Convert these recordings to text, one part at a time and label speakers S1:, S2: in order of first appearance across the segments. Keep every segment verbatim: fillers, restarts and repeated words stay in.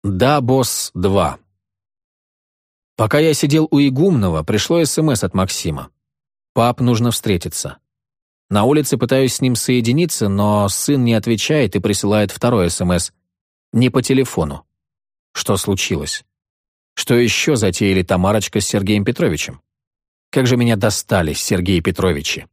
S1: Да, босс, два. Пока я сидел у игумного, пришло СМС от Максима. «Пап, нужно встретиться». На улице пытаюсь с ним соединиться, но сын не отвечает и присылает второй СМС. Не по телефону. Что случилось? Что еще затеяли Тамарочка с Сергеем Петровичем? Как же меня достали, Сергей Петровичи.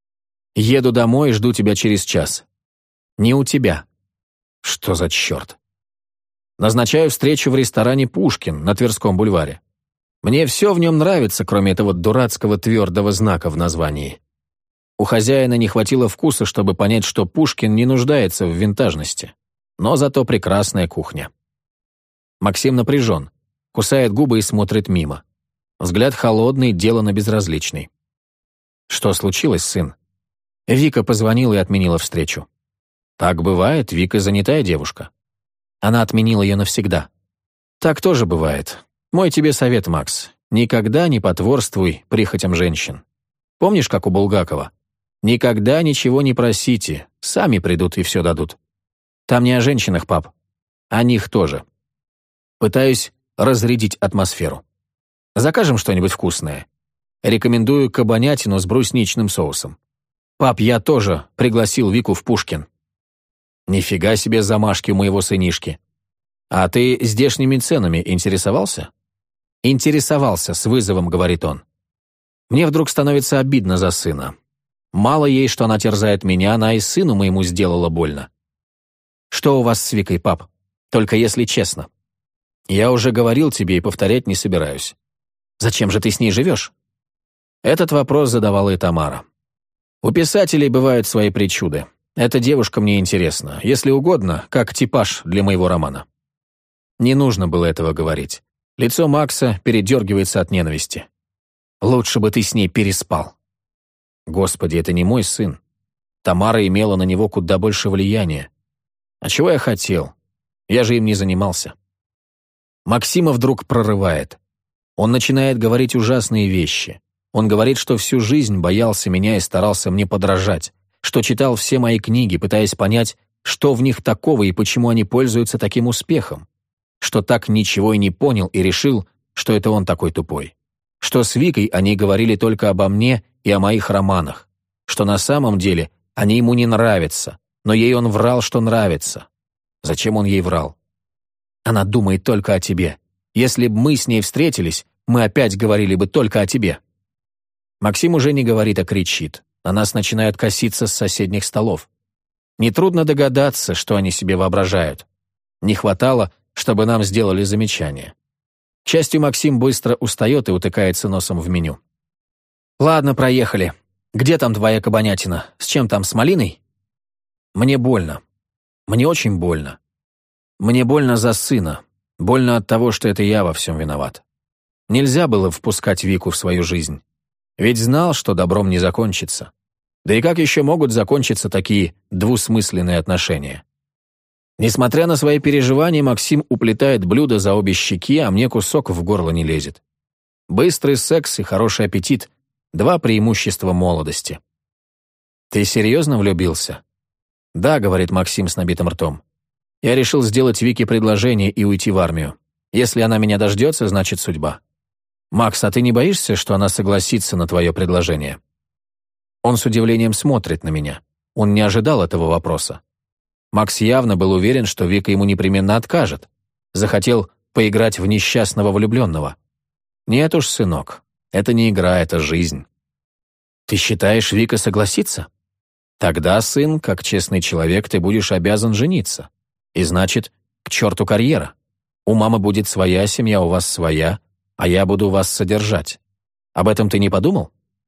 S1: Еду домой и жду тебя через час. Не у тебя. Что за черт? Назначаю встречу в ресторане «Пушкин» на Тверском бульваре. Мне все в нем нравится, кроме этого дурацкого твердого знака в названии. У хозяина не хватило вкуса, чтобы понять, что Пушкин не нуждается в винтажности. Но зато прекрасная кухня. Максим напряжен, кусает губы и смотрит мимо. Взгляд холодный, делано безразличный. Что случилось, сын? Вика позвонила и отменила встречу. Так бывает, Вика занятая девушка. Она отменила ее навсегда. Так тоже бывает. Мой тебе совет, Макс. Никогда не потворствуй прихотям женщин. Помнишь, как у Булгакова? Никогда ничего не просите, сами придут и все дадут. Там не о женщинах, пап. О них тоже. Пытаюсь разрядить атмосферу. Закажем что-нибудь вкусное. Рекомендую кабанятину с брусничным соусом. Пап, я тоже пригласил Вику в Пушкин. Нифига себе замашки у моего сынишки. А ты здешними ценами интересовался? Интересовался, с вызовом, говорит он. Мне вдруг становится обидно за сына. Мало ей, что она терзает меня, она и сыну моему сделала больно. Что у вас с Викой, пап? Только если честно. Я уже говорил тебе и повторять не собираюсь. Зачем же ты с ней живешь? Этот вопрос задавала и Тамара. У писателей бывают свои причуды. Эта девушка мне интересна, если угодно, как типаж для моего романа. Не нужно было этого говорить. Лицо Макса передергивается от ненависти. Лучше бы ты с ней переспал. Господи, это не мой сын. Тамара имела на него куда больше влияния. А чего я хотел? Я же им не занимался. Максима вдруг прорывает. Он начинает говорить ужасные вещи. Он говорит, что всю жизнь боялся меня и старался мне подражать, что читал все мои книги, пытаясь понять, что в них такого и почему они пользуются таким успехом, что так ничего и не понял и решил, что это он такой тупой, что с Викой они говорили только обо мне и о моих романах, что на самом деле они ему не нравятся, но ей он врал, что нравится. Зачем он ей врал? Она думает только о тебе. Если бы мы с ней встретились, мы опять говорили бы только о тебе. Максим уже не говорит, а кричит. На нас начинают коситься с соседних столов. Нетрудно догадаться, что они себе воображают. Не хватало, чтобы нам сделали замечание. К счастью, Максим быстро устает и утыкается носом в меню. «Ладно, проехали. Где там твоя кабанятина? С чем там, с малиной?» «Мне больно. Мне очень больно. Мне больно за сына. Больно от того, что это я во всем виноват. Нельзя было впускать Вику в свою жизнь. Ведь знал, что добром не закончится. Да и как еще могут закончиться такие двусмысленные отношения? Несмотря на свои переживания, Максим уплетает блюдо за обе щеки, а мне кусок в горло не лезет. Быстрый секс и хороший аппетит — два преимущества молодости. «Ты серьезно влюбился?» «Да», — говорит Максим с набитым ртом. «Я решил сделать Вике предложение и уйти в армию. Если она меня дождется, значит судьба. Макс, а ты не боишься, что она согласится на твое предложение?» Он с удивлением смотрит на меня. Он не ожидал этого вопроса. Макс явно был уверен, что Вика ему непременно откажет. Захотел поиграть в несчастного влюбленного. Нет уж, сынок, это не игра, это жизнь. Ты считаешь, Вика согласится? Тогда, сын, как честный человек, ты будешь обязан жениться. И значит, к черту карьера. У мамы будет своя семья, у вас своя, а я буду вас содержать. Об этом ты не подумал?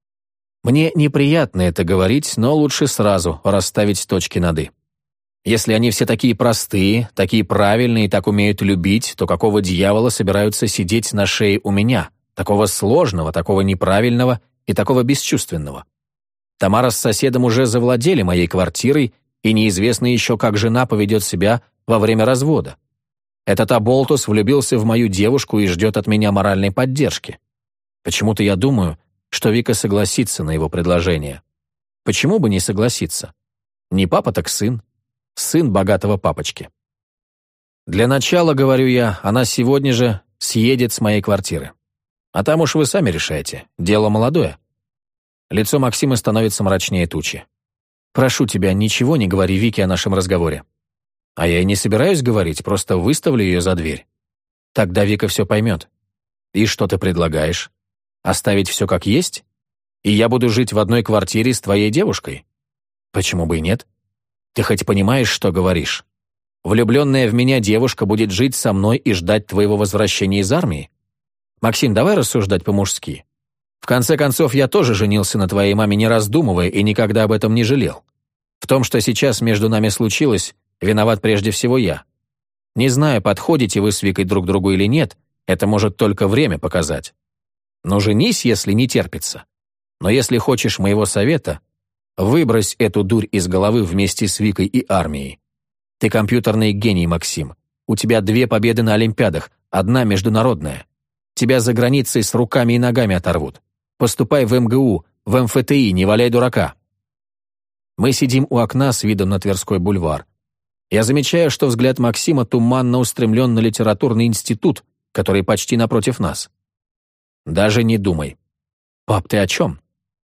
S1: Мне неприятно это говорить, но лучше сразу расставить точки над «и». Если они все такие простые, такие правильные и так умеют любить, то какого дьявола собираются сидеть на шее у меня, такого сложного, такого неправильного и такого бесчувственного? Тамара с соседом уже завладели моей квартирой, и неизвестно еще, как жена поведет себя во время развода. Этот оболтус влюбился в мою девушку и ждет от меня моральной поддержки. Почему-то я думаю, что Вика согласится на его предложение. Почему бы не согласиться? Не папа, так сын. Сын богатого папочки. Для начала, говорю я, она сегодня же съедет с моей квартиры. А там уж вы сами решаете, дело молодое. Лицо Максима становится мрачнее тучи. Прошу тебя, ничего не говори Вике о нашем разговоре. А я и не собираюсь говорить, просто выставлю ее за дверь. Тогда Вика все поймет. И что ты предлагаешь? Оставить все как есть? И я буду жить в одной квартире с твоей девушкой? Почему бы и нет? Ты хоть понимаешь, что говоришь? Влюбленная в меня девушка будет жить со мной и ждать твоего возвращения из армии? Максим, давай рассуждать по-мужски. В конце концов, я тоже женился на твоей маме, не раздумывая, и никогда об этом не жалел. В том, что сейчас между нами случилось, виноват прежде всего я. Не знаю, подходите вы с Викой друг другу или нет, это может только время показать. Но женись, если не терпится. Но если хочешь моего совета, выбрось эту дурь из головы вместе с Викой и армией. Ты компьютерный гений, Максим. У тебя две победы на Олимпиадах, одна международная. Тебя за границей с руками и ногами оторвут. Поступай в эм гэ у, в эм эф тэ и, не валяй дурака. Мы сидим у окна с видом на Тверской бульвар. Я замечаю, что взгляд Максима туманно устремлен на литературный институт, который почти напротив нас. Даже не думай. Пап, ты о чем?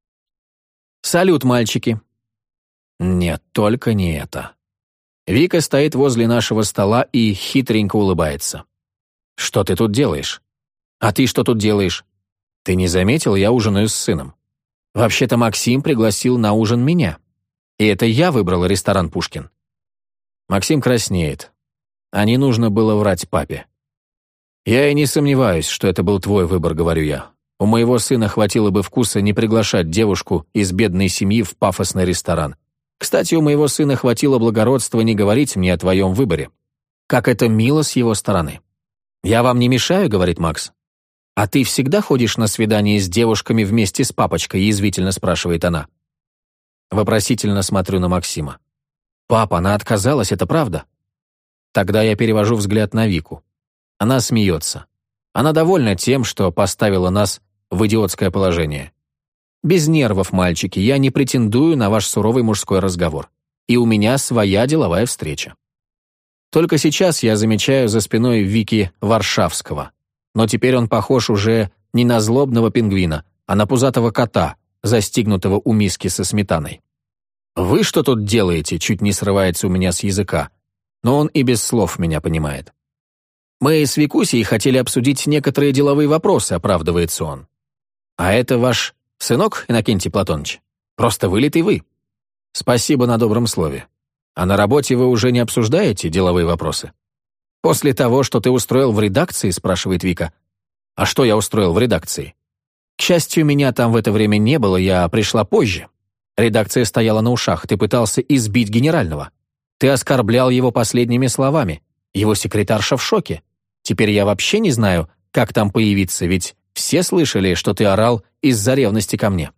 S1: Салют, мальчики. Нет, только не это. Вика стоит возле нашего стола и хитренько улыбается. Что ты тут делаешь? А ты что тут делаешь? Ты не заметил, я ужинаю с сыном. Вообще-то Максим пригласил на ужин меня. И это я выбрала ресторан «Пушкин». Максим краснеет. А не нужно было врать папе. Я и не сомневаюсь, что это был твой выбор, говорю я. У моего сына хватило бы вкуса не приглашать девушку из бедной семьи в пафосный ресторан. Кстати, у моего сына хватило благородства не говорить мне о твоем выборе. Как это мило с его стороны. «Я вам не мешаю», — говорит Макс. «А ты всегда ходишь на свидание с девушками вместе с папочкой?» — язвительно спрашивает она. Вопросительно смотрю на Максима. «Папа, она отказалась, это правда?» Тогда я перевожу взгляд на Вику. Она смеется. Она довольна тем, что поставила нас в идиотское положение. «Без нервов, мальчики, я не претендую на ваш суровый мужской разговор. И у меня своя деловая встреча». Только сейчас я замечаю за спиной Вики Варшавского. Но теперь он похож уже не на злобного пингвина, а на пузатого кота, застигнутого у миски со сметаной. «Вы что тут делаете?» — чуть не срывается у меня с языка. Но он и без слов меня понимает. «Мы с Викусей хотели обсудить некоторые деловые вопросы», — оправдывается он. «А это ваш сынок, Иннокентий Платоныч? Просто вылитый вы. Спасибо на добром слове. А на работе вы уже не обсуждаете деловые вопросы?» «После того, что ты устроил в редакции?» — спрашивает Вика. «А что я устроил в редакции?» «К счастью, меня там в это время не было, я пришла позже. Редакция стояла на ушах, ты пытался избить генерального. Ты оскорблял его последними словами. Его секретарша в шоке. Теперь я вообще не знаю, как там появиться, ведь все слышали, что ты орал из-за ревности ко мне».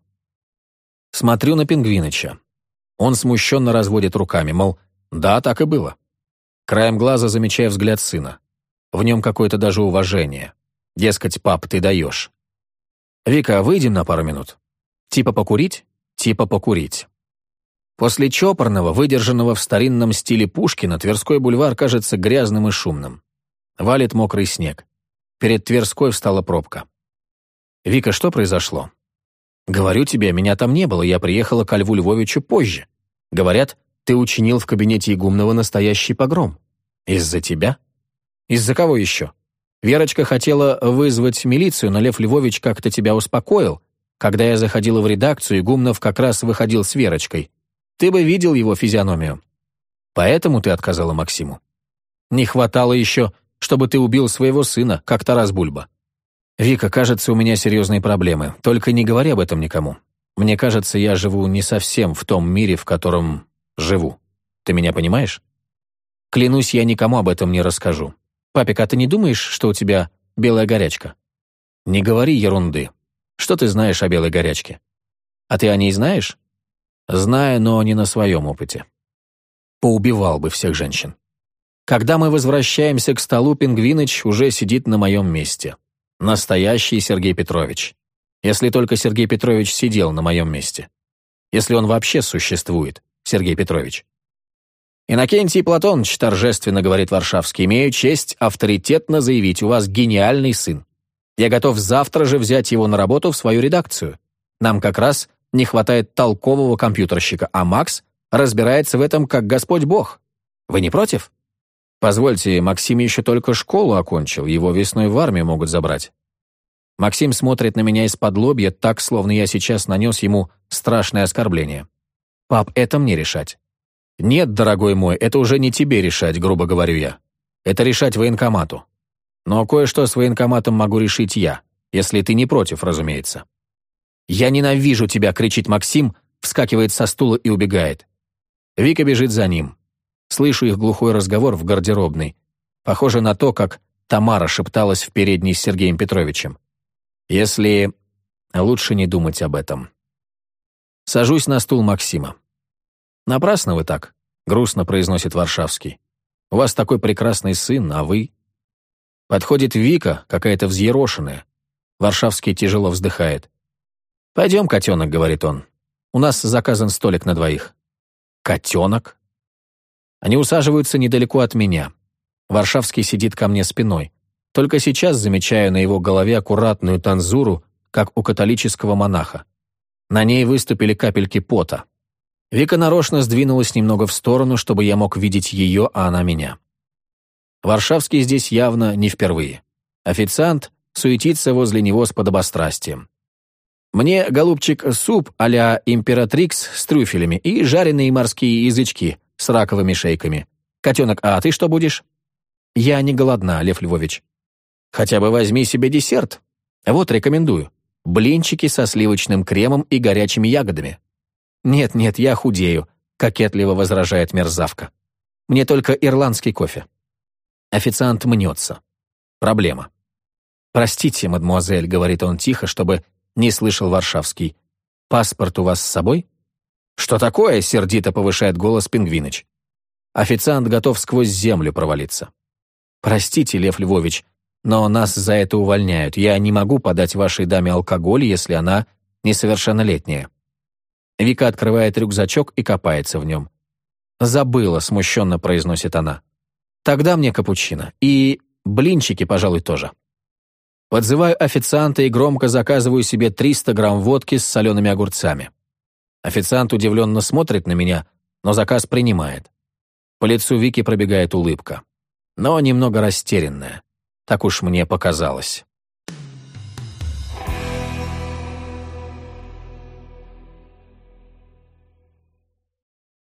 S1: Смотрю на Пингвиныча. Он смущенно разводит руками, мол, да, так и было. Краем глаза замечаю взгляд сына. В нем какое-то даже уважение. Дескать, пап, ты даешь. «Вика, выйдем на пару минут. Типа покурить? Типа покурить». После чопорного, выдержанного в старинном стиле Пушкина, Тверской бульвар кажется грязным и шумным. Валит мокрый снег. Перед Тверской встала пробка. «Вика, что произошло?» «Говорю тебе, меня там не было, я приехала ко Льву Львовичу позже. Говорят, ты учинил в кабинете Игумнова настоящий погром. Из-за тебя? Из-за кого еще? Верочка хотела вызвать милицию, но Лев Львович как-то тебя успокоил. Когда я заходила в редакцию, Игумнов как раз выходил с Верочкой. Ты бы видел его физиономию. Поэтому ты отказала Максиму. Не хватало еще, чтобы ты убил своего сына, как Тарас Бульба. Вика, кажется, у меня серьезные проблемы. Только не говори об этом никому. Мне кажется, я живу не совсем в том мире, в котором живу. Ты меня понимаешь? Клянусь, я никому об этом не расскажу. Папик, а ты не думаешь, что у тебя белая горячка? Не говори ерунды. Что ты знаешь о белой горячке? А ты о ней знаешь? Знаю, но не на своем опыте. Поубивал бы всех женщин. Когда мы возвращаемся к столу, Пингвиныч уже сидит на моем месте. Настоящий Сергей Петрович. Если только Сергей Петрович сидел на моем месте. Если он вообще существует, Сергей Петрович. «Иннокентий Платоныч», — торжественно говорит Варшавский, — «имею честь авторитетно заявить, у вас гениальный сын. Я готов завтра же взять его на работу в свою редакцию. Нам как раз не хватает толкового компьютерщика, а Макс разбирается в этом как Господь Бог. Вы не против?» «Позвольте, Максим еще только школу окончил, его весной в армию могут забрать». Максим смотрит на меня из-под лобья так, словно я сейчас нанес ему страшное оскорбление. «Пап, это мне решать». «Нет, дорогой мой, это уже не тебе решать», — грубо говорю я. «Это решать военкомату. Но кое-что с военкоматом могу решить я, если ты не против, разумеется». «Я ненавижу тебя», — кричит Максим, вскакивает со стула и убегает. Вика бежит за ним. Слышу их глухой разговор в гардеробной. Похоже на то, как Тамара шепталась в передней с Сергеем Петровичем. Если... лучше не думать об этом. Сажусь на стул Максима. «Напрасно вы так», — грустно произносит Варшавский. «У вас такой прекрасный сын, а вы...» Подходит Вика, какая-то взъерошенная. Варшавский тяжело вздыхает. «Пойдем, котенок», — говорит он. «У нас заказан столик на двоих». «Котенок?» Они усаживаются недалеко от меня. Варшавский сидит ко мне спиной. Только сейчас замечаю на его голове аккуратную танзуру, как у католического монаха. На ней выступили капельки пота. Вика нарочно сдвинулась немного в сторону, чтобы я мог видеть ее, а она меня. Варшавский здесь явно не впервые. Официант суетится возле него с подобострастием. «Мне, голубчик, суп а-ля императрикс с трюфелями и жареные морские язычки с раковыми шейками. Котенок, а ты что будешь?» «Я не голодна, Лев Львович». «Хотя бы возьми себе десерт. Вот, рекомендую. Блинчики со сливочным кремом и горячими ягодами». «Нет-нет, я худею», — кокетливо возражает мерзавка. «Мне только ирландский кофе». Официант мнется. Проблема. «Простите, мадемуазель», — говорит он тихо, чтобы не слышал Варшавский. «Паспорт у вас с собой?» «Что такое?» — сердито повышает голос Пингвиныч. Официант готов сквозь землю провалиться. «Простите, Лев Львович, но нас за это увольняют. Я не могу подать вашей даме алкоголь, если она несовершеннолетняя». Вика открывает рюкзачок и копается в нем. «Забыла», — смущенно произносит она. «Тогда мне капучино. И блинчики, пожалуй, тоже». Подзываю официанта и громко заказываю себе триста грамм водки с солеными огурцами. Официант удивленно смотрит на меня, но заказ принимает. По лицу Вики пробегает улыбка. Но немного растерянная. Так уж мне показалось.